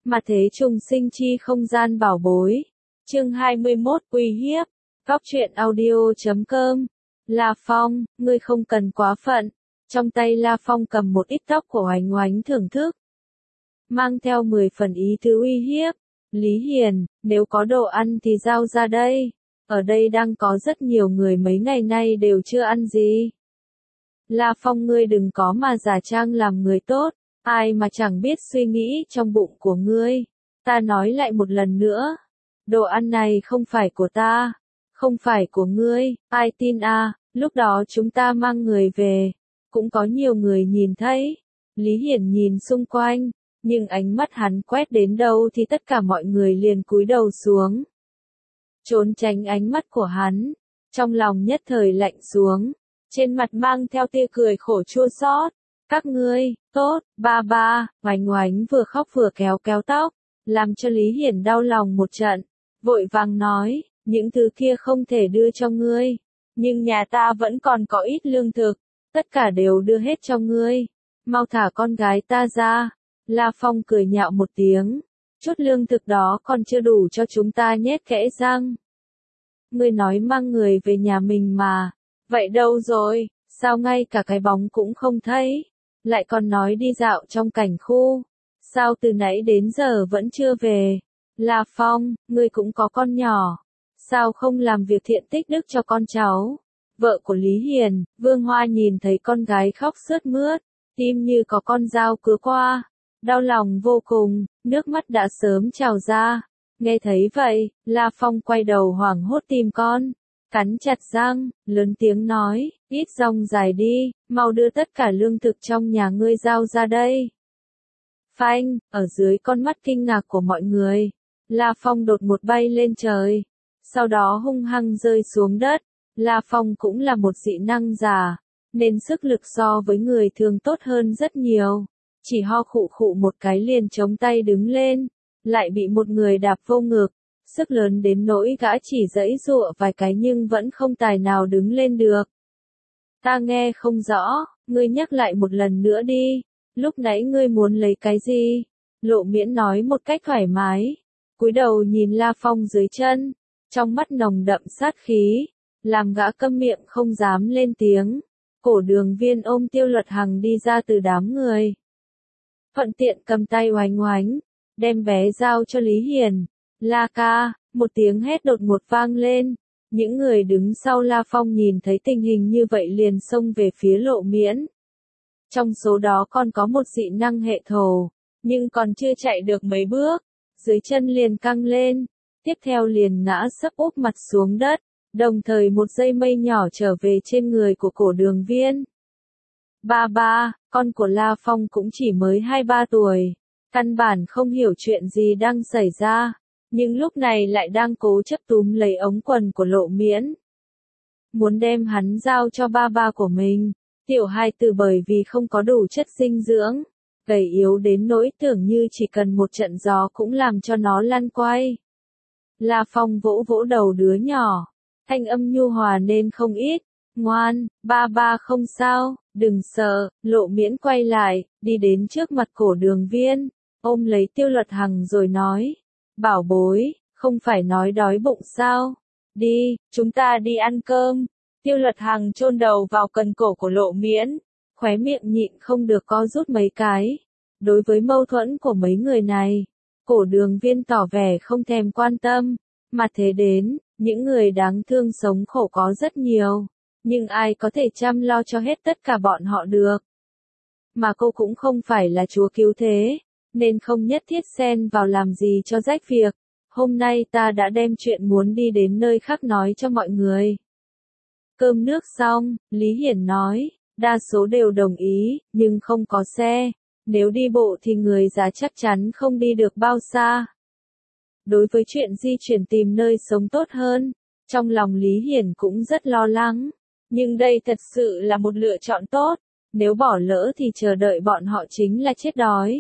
mà thế trùng sinh chi không gian bảo bối. Chương 21 uy hiếp. Góc truyện audio.com. La Phong, ngươi không cần quá phận. Trong tay La Phong cầm một ít tóc của Oánh Oánh thưởng thức. Mang theo 10 phần ý tứ uy hiếp. Lý Hiền, nếu có đồ ăn thì giao ra đây. Ở đây đang có rất nhiều người mấy ngày nay đều chưa ăn gì. La Phong, ngươi đừng có mà giả trang làm người tốt. Ai mà chẳng biết suy nghĩ trong bụng của ngươi. Ta nói lại một lần nữa. Đồ ăn này không phải của ta. Không phải của ngươi. Ai tin à, lúc đó chúng ta mang người về. Cũng có nhiều người nhìn thấy. Lý Hiển nhìn xung quanh. Nhưng ánh mắt hắn quét đến đâu thì tất cả mọi người liền cúi đầu xuống. Trốn tránh ánh mắt của hắn. Trong lòng nhất thời lạnh xuống. Trên mặt mang theo tia cười khổ chua xót. Các ngươi, tốt, ba, Oánh Oánh vừa khóc vừa kéo tóc, làm cho Lý Hiển đau lòng một trận, vội vàng nói, những thứ kia không thể đưa cho ngươi, nhưng nhà ta vẫn còn có ít lương thực, tất cả đều đưa hết cho ngươi, mau thả con gái ta ra. La Phong cười nhạo một tiếng, chút lương thực đó còn chưa đủ cho chúng ta nhét kẽ răng. Ngươi nói mang người về nhà mình mà, vậy đâu rồi, sao ngay cả cái bóng cũng không thấy? Lại còn nói đi dạo trong cảnh khu. Sao từ nãy đến giờ vẫn chưa về? La Phong, ngươi cũng có con nhỏ. Sao không làm việc thiện tích đức cho con cháu? Vợ của Lý Hiền, Vương Hoa nhìn thấy con gái khóc sướt mướt, tim như có con dao cứa qua. Đau lòng vô cùng, nước mắt đã sớm trào ra. Nghe thấy vậy, La Phong quay đầu hoảng hốt tìm con. Cắn chặt răng, lớn tiếng nói, ít rong dài đi, mau đưa tất cả lương thực trong nhà ngươi giao ra đây. Phanh, ở dưới con mắt kinh ngạc của mọi người, La Phong đột một bay lên trời, sau đó hung hăng rơi xuống đất. La Phong cũng là một dị năng giả, nên sức lực so với người thường tốt hơn rất nhiều. Chỉ ho khụ khụ một cái liền chống tay đứng lên, lại bị một người đạp vô ngực. Sức lớn đến nỗi gã chỉ giãy giụa vài cái nhưng vẫn không tài nào đứng lên được. Ta nghe không rõ, ngươi nhắc lại một lần nữa đi, lúc nãy ngươi muốn lấy cái gì? Lộ Miễn nói một cách thoải mái, cúi đầu nhìn La Phong dưới chân, trong mắt nồng đậm sát khí, làm gã câm miệng không dám lên tiếng. Cổ Đường Viên ôm Tiêu Luật Hằng đi ra từ đám người. Thuận tiện cầm tay Oánh Oánh, đem bé giao cho Lý Hiền. La ca, một tiếng hét đột ngột vang lên. Những người đứng sau La Phong nhìn thấy tình hình như vậy liền xông về phía Lộ Miễn. Trong số đó còn có một dị năng hệ thổ, nhưng còn chưa chạy được mấy bước, dưới chân liền căng lên, tiếp theo liền ngã sấp úp mặt xuống đất, đồng thời một dây mây nhỏ trở về trên người của Cổ Đường Viên. Ba, con của La Phong cũng chỉ mới 2-3 tuổi, căn bản không hiểu chuyện gì đang xảy ra. Nhưng lúc này lại đang cố chấp túm lấy ống quần của Lộ Miễn. Muốn đem hắn giao cho ba của mình. Tiểu hài tử bởi vì không có đủ chất dinh dưỡng, gầy yếu đến nỗi tưởng như chỉ cần một trận gió cũng làm cho nó lăn quay. La Phong vỗ vỗ đầu đứa nhỏ, thanh âm nhu hòa nên không ít. Ngoan, ba không sao, đừng sợ. Lộ Miễn quay lại, đi đến trước mặt Cổ Đường Viên, ôm lấy Tiêu Luật Hằng rồi nói. Bảo bối, không phải nói đói bụng sao? Đi, chúng ta đi ăn cơm. Tiêu Luật Hằng chôn đầu vào cần cổ của Lộ Miễn, khóe miệng nhịn không được co rút mấy cái. Đối với mâu thuẫn của mấy người này, Cổ Đường Viên tỏ vẻ không thèm quan tâm, mà thế đến, những người đáng thương sống khổ có rất nhiều, nhưng ai có thể chăm lo cho hết tất cả bọn họ được. Mà cô cũng không phải là chúa cứu thế, nên không nhất thiết xen vào làm gì cho rách việc. Hôm nay ta đã đem chuyện muốn đi đến nơi khác nói cho mọi người. Cơm nước xong, Lý Hiển nói, đa số đều đồng ý, nhưng không có xe. Nếu đi bộ thì người già chắc chắn không đi được bao xa. Đối với chuyện di chuyển tìm nơi sống tốt hơn, trong lòng Lý Hiển cũng rất lo lắng. Nhưng đây thật sự là một lựa chọn tốt, nếu bỏ lỡ thì chờ đợi bọn họ chính là chết đói.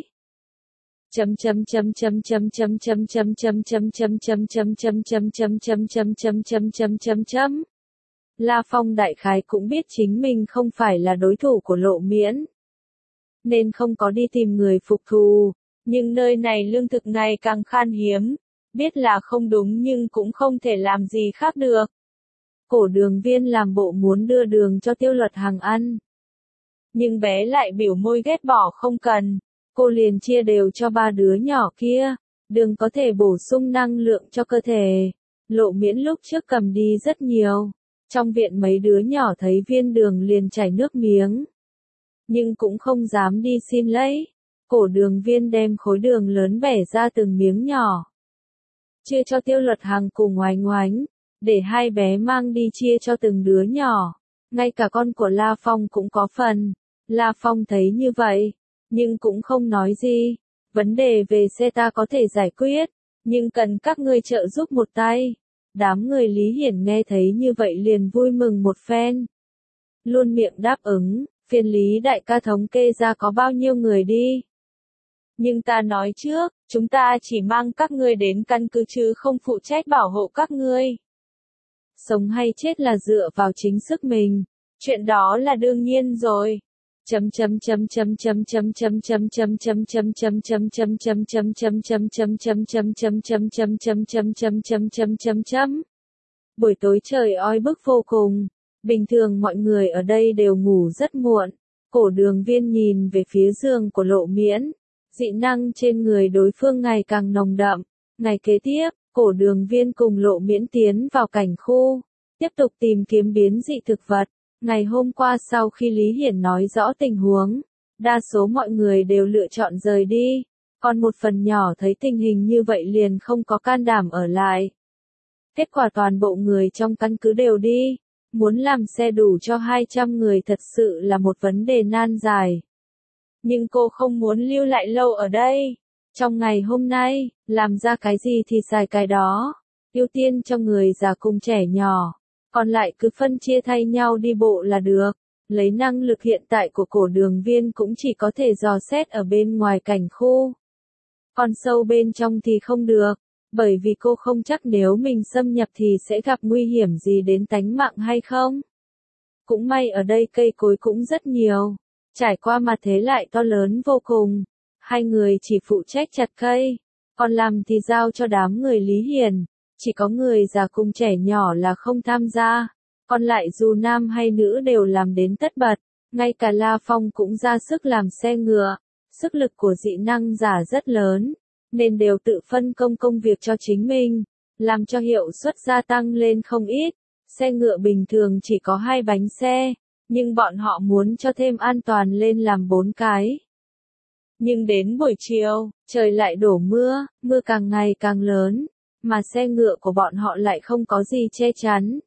La Phong đại khái cũng biết chính mình không phải là đối thủ của Lộ Miễn, nên không có đi tìm người phục thù, Nhưng nơi này lương thực ngày càng khan hiếm, biết là không đúng nhưng cũng không thể làm gì khác được. Cổ Đường Viên làm bộ muốn đưa đường cho Tiêu Luật Hằng ăn. Nhưng bé lại biểu môi ghét bỏ không cần, cô liền chia đều cho 3 đứa nhỏ kia, đường có thể bổ sung năng lượng cho cơ thể. Lộ Miễn lúc trước cầm đi rất nhiều, trong viện mấy đứa nhỏ thấy viên đường liền chảy nước miếng. Nhưng cũng không dám đi xin lấy. Cổ Đường Viên đem khối đường lớn bẻ ra từng miếng nhỏ, chia cho Tiêu Luật Hằng cùng Oánh Oánh, để hai bé mang đi chia cho từng đứa nhỏ. Ngay cả con của La Phong cũng có phần. La Phong thấy như vậy, nhưng cũng không nói gì. Vấn đề về xe ta có thể giải quyết, nhưng cần các ngươi trợ giúp một tay. Đám người Lý Hiển nghe thấy như vậy liền vui mừng một phen. Luôn miệng đáp ứng, phiền Lý đại ca thống kê ra có bao nhiêu người đi. Nhưng ta nói trước, chúng ta chỉ mang các ngươi đến căn cứ chứ không phụ trách bảo hộ các ngươi. Sống hay chết là dựa vào chính sức mình, chuyện đó là đương nhiên rồi. Buổi tối trời oi bức vô cùng, bình thường mọi người ở đây đều ngủ rất muộn. Cổ Đường Viên nhìn về phía giường của Lộ Miễn, dị năng trên người đối phương ngày càng nồng đậm. Ngày kế tiếp, Cổ Đường Viên cùng Lộ Miễn tiến vào cảnh khu, tiếp tục tìm kiếm biến dị thực vật. Ngày hôm qua sau khi Lý Hiển nói rõ tình huống, đa số mọi người đều lựa chọn rời đi, còn một phần nhỏ thấy tình hình như vậy liền không có can đảm ở lại. Kết quả toàn bộ người trong căn cứ đều đi, muốn làm xe đủ cho 200 người thật sự là một vấn đề nan giải. Nhưng cô không muốn lưu lại lâu ở đây. Trong ngày hôm nay, làm ra cái gì thì xài cái đó, ưu tiên cho người già cùng trẻ nhỏ. Còn lại cứ phân chia thay nhau đi bộ là được. Lấy năng lực hiện tại của Cổ Đường Viên cũng chỉ có thể dò xét ở bên ngoài cảnh khu. Còn sâu bên trong thì không được, bởi vì cô không chắc nếu mình xâm nhập thì sẽ gặp nguy hiểm gì đến tánh mạng hay không. Cũng may ở đây cây cối cũng rất nhiều, trải qua mặt thế lại to lớn vô cùng. Hai người chỉ phụ trách chặt cây, còn làm thì giao cho đám người Lý Hiển. Chỉ có người già cùng trẻ nhỏ là không tham gia, còn lại dù nam hay nữ đều làm đến tất bật, ngay cả La Phong cũng ra sức làm xe ngựa. Sức lực của dị năng giả rất lớn, nên đều tự phân công việc cho chính mình, làm cho hiệu suất gia tăng lên không ít. Xe ngựa bình thường chỉ có 2 bánh xe, nhưng bọn họ muốn cho thêm an toàn lên làm 4 cái. Nhưng đến buổi chiều, trời lại đổ mưa, mưa càng ngày càng lớn. Mà xe ngựa của bọn họ lại không có gì che chắn,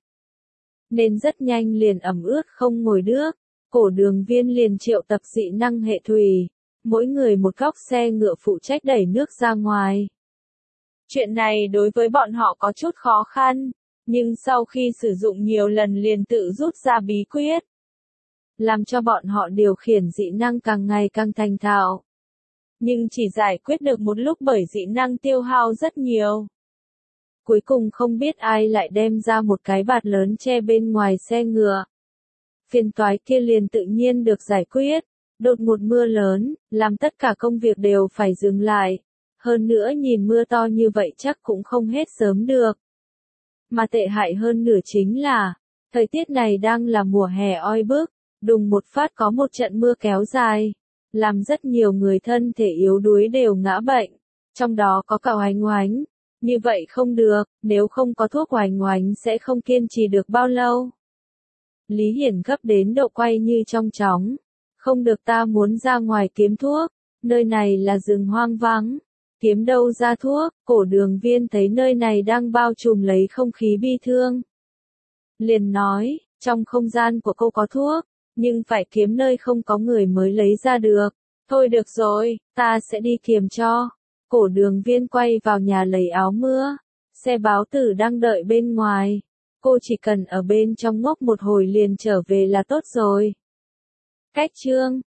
nên rất nhanh liền ẩm ướt không ngồi được. Cổ Đường Viên liền triệu tập dị năng hệ thủy, mỗi người một góc xe ngựa phụ trách đẩy nước ra ngoài. Chuyện này đối với bọn họ có chút khó khăn, nhưng sau khi sử dụng nhiều lần liền tự rút ra bí quyết, làm cho bọn họ điều khiển dị năng càng ngày càng thành thạo. Nhưng chỉ giải quyết được một lúc bởi dị năng tiêu hao rất nhiều. Cuối cùng không biết ai lại đem ra một cái bạt lớn che bên ngoài xe ngựa. Phiền toái kia liền tự nhiên được giải quyết. Đột ngột mưa lớn, làm tất cả công việc đều phải dừng lại. Hơn nữa nhìn mưa to như vậy chắc cũng không hết sớm được. Mà tệ hại hơn nửa chính là, thời tiết này đang là mùa hè oi bức, đùng một phát có một trận mưa kéo dài, làm rất nhiều người thân thể yếu đuối đều ngã bệnh, trong đó có cả Oánh Oánh. Như vậy không được, nếu không có thuốc Oánh Oánh sẽ không kiên trì được bao lâu. Lý Hiển gấp đến độ quay như trong chóng. Không được, ta muốn ra ngoài kiếm thuốc, nơi này là rừng hoang vắng. Kiếm đâu ra thuốc? Cổ Đường Viên thấy nơi này đang bao trùm lấy không khí bi thương, liền nói, trong không gian của cô có thuốc, nhưng phải kiếm nơi không có người mới lấy ra được. Thôi được rồi, ta sẽ đi kiếm cho. Cổ Đường Viên quay vào nhà lấy áo mưa, xe báo tử đang đợi bên ngoài. Cô chỉ cần ở bên trong ngốc một hồi liền trở về là tốt rồi. Cách chương